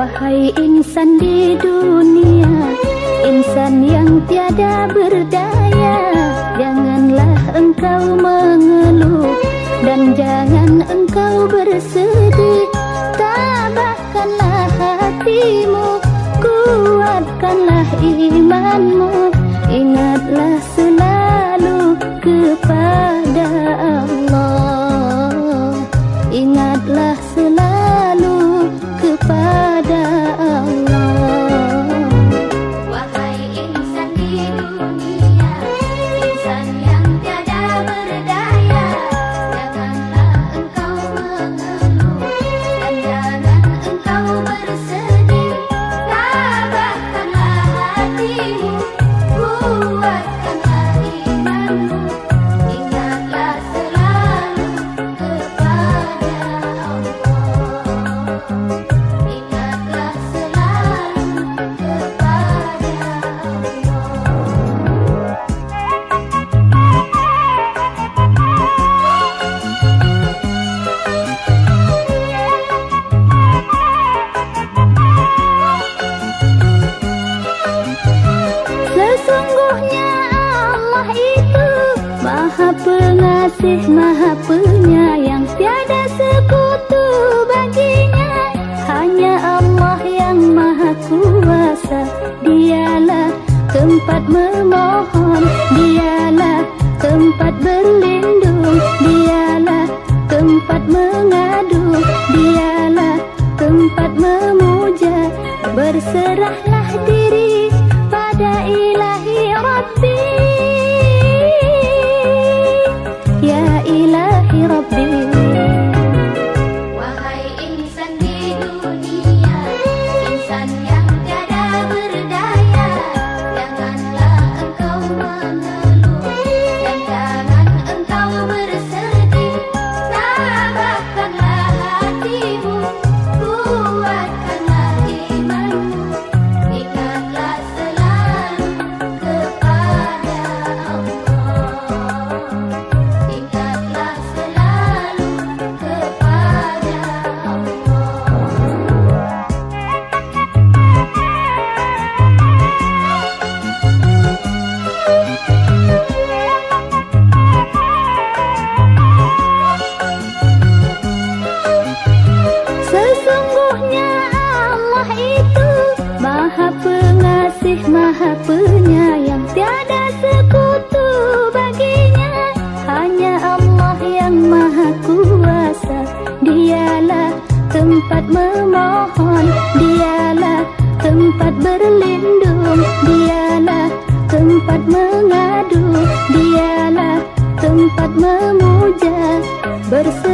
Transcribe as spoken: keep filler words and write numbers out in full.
Wahai insan di dunia, insan yang tiada berdaya, janganlah engkau mengeluh dan jangan engkau bersedih. Tabahkanlah hatimu, kuatkanlah imanmu, ingatlah selalu kepada Allah, ingatlah selalu kepada Allah. Wahai insan di dunia, insan yang tiada berdaya, janganlah engkau mengeluh dan jangan engkau bersedih. Tabahkanlah hatimu, kuatkanlah imanmu, ingatlah selalu kepada Allah, ingatlah selalu kepada Sesungguhnya Allah itu Maha Pengasih, Maha Penyayang, tiada sekutu baginya. Hanya Allah yang Maha Kuasa, dialah tempat memohon, dialah tempat berlindung, dialah tempat mengadu, dialah tempat memuja. Berserahlah diri pada ilahi Rabbi, ya ilahi Rabbi. Wahai insan di dunia, insan yang tiada berdaya, janganlah engkau mengeluh dan jangan engkau bersedih. Tabahkanlah hatimu, kuatkanlah imanmu, ingatlah selalu kepada Allah, ingatlah selalu kepada Sesungguhnya Allah itu Maha Pengasih, Maha Penyayang, tiada sekutu baginya. Hanya Allah yang Maha Kuasa, dialah tempat memohon, dialah tempat berlindung, dialah tempat mengadu, dialah tempat memuja. Bersama